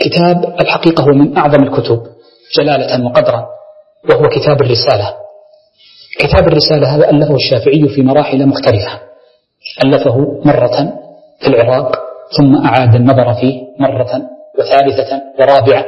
الكتاب الحقيقة هو من أعظم الكتب جلالة وقدرا، وهو كتاب الرسالة. كتاب الرسالة هذا ألفه الشافعي في مراحل مختلفة، ألفه مرة في العراق، ثم أعاد النظر فيه مرة وثالثة ورابعة،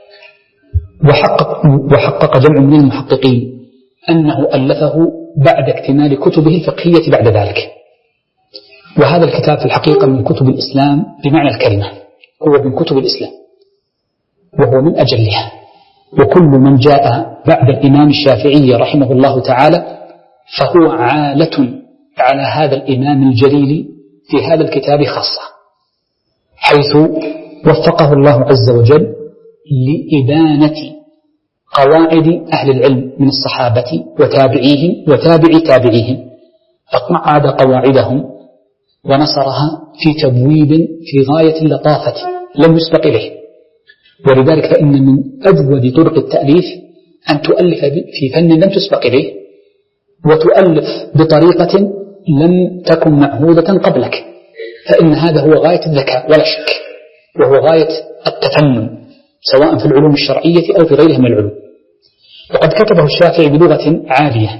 وحقق جمع من المحققين أنه ألفه بعد اكتمال كتبه الفقهية بعد ذلك. وهذا الكتاب في الحقيقة من كتب الإسلام بمعنى الكلمة، هو من كتب الإسلام وهو من أجلها. وكل من جاء بعد الإمام الشافعي رحمه الله تعالى فهو عالة على هذا الإمام الجليل في هذا الكتاب خاصة، حيث وفقه الله عز وجل لإبانة قواعد أهل العلم من الصحابة وتابعيهم وتابع تابعيهم، فقعد قواعدهم ونصرها في تبويب في غاية اللطافة لم يسبق إليه. ولذلك فإن من أجود طرق التأليف أن تؤلف في فن لم تسبق إليه، وتؤلف بطريقة لم تكن معهودة قبلك، فإن هذا هو غاية الذكاء ولا شك، وهو غاية التفنن سواء في العلوم الشرعية أو في غيرها من العلوم. وقد كتبه الشافعي بلغة عالية،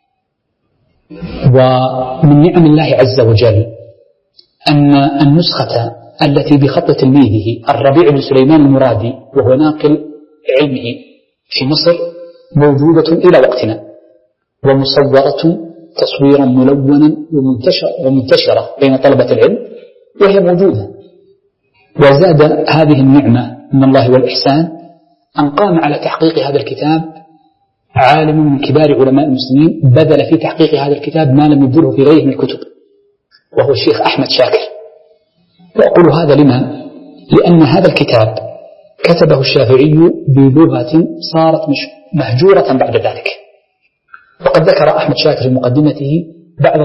ومن نعم الله عز وجل أن النسخة التي بخط تلميذه الربيع بن سليمان المرادي وهو ناقل علمه في مصر موجودة إلى وقتنا، ومصورة تصويرا ملونا ومنتشرة بين طلبة العلم، وهي موجودة. وزاد هذه النعمة من الله والإحسان أن قام على تحقيق هذا الكتاب عالم من كبار علماء المسلمين بذل في تحقيق هذا الكتاب ما لم يبذله في غيره من الكتب، وهو الشيخ أحمد شاكر. وأقول هذا لما؟ لأن هذا الكتاب كتبه الشافعي بلغة صارت مهجورة بعد ذلك. وقد ذكر أحمد شاكر في مقدمته بعض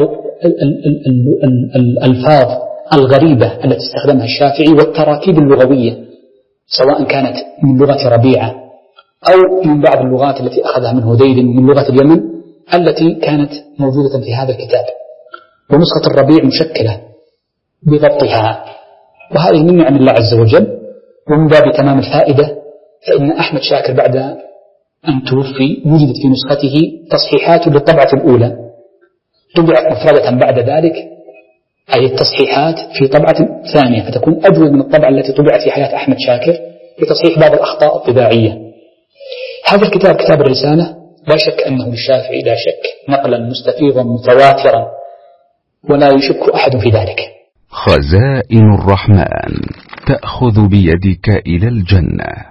الألفاظ الغريبة التي استخدمها الشافعي والتراكيب اللغوية، سواء كانت من لغة ربيعة أو من بعض اللغات التي أخذها من هذيل من لغة اليمن التي كانت موجودة في هذا الكتاب. ونسخة الربيع مشكلة بضبطها، وهذه من نعم الله عز وجل. ومن باب تمام الفائدة فإن أحمد شاكر بعد أن توفي وجدت في نسخته تصحيحات للطبعة الأولى، طبعت مفردة بعد ذلك، أي التصحيحات في طبعة ثانية، فتكون أجود من الطبعة التي طبعت في حياة أحمد شاكر لتصحيح بعض الأخطاء الطباعية. هذا الكتاب كتاب الرسالة لا شك أنه للشافعي لا شك نقلا مستفيضا متواترا، ولا يشك أحد في ذلك. خزائن الرحمن تأخذ بيدك إلى الجنة.